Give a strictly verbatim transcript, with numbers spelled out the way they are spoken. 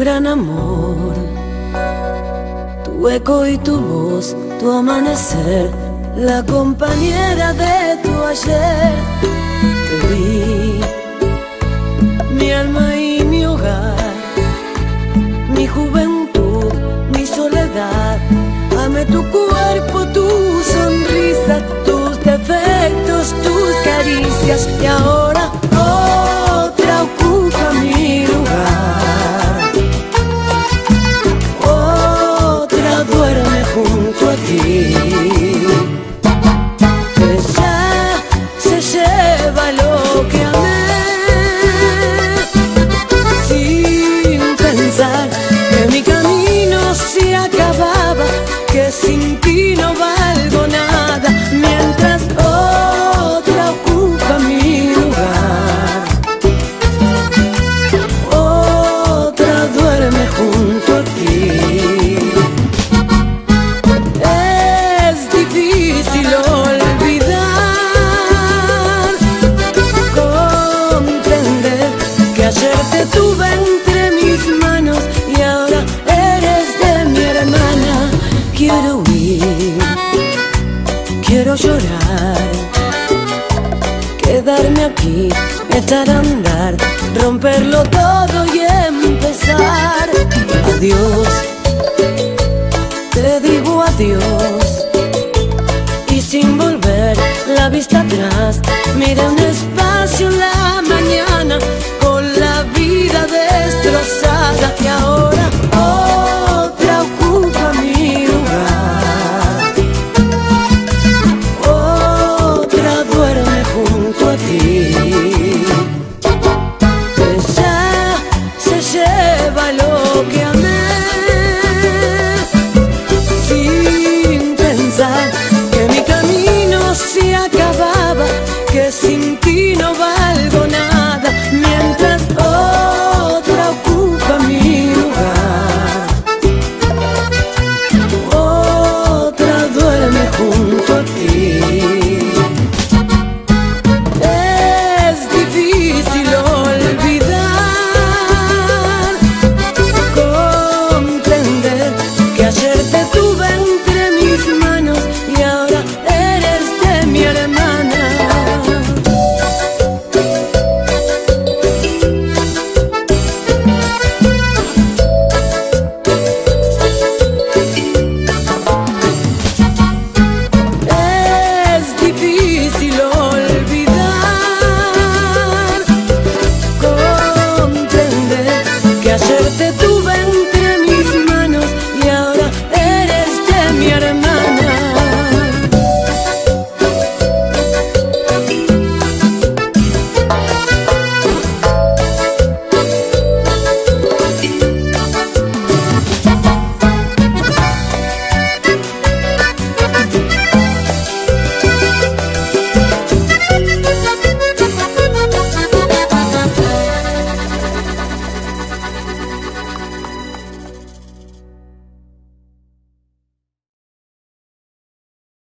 gran amor, tu eco y tu voz, tu amanecer, la compañera de tu ayer. Te di mi alma y mi hogar, mi juventud, mi soledad. Amé tu cuerpo, tu sonrisa, tus defectos, tus caricias. Y ahora otra ocupa mi lugar, otra duerme junto a ti. Ella se lleva lo que amé, sin pensar que mi camino se acababa, que sin ti no valgo nada, mientras otra ocupa mi lugar, otra duerme junto a ti. Es difícil olvidar, comprender que ayer te tuve entre mis manos y ahora eres de mi hermana. Quiero huir, quiero llorar, quedarme aquí, echar a andar, romperlo todo y empezar. Adiós, te digo adiós, y sin volver la vista atrás, mira un espacio en la mañana con la vida destrozada. Y ahora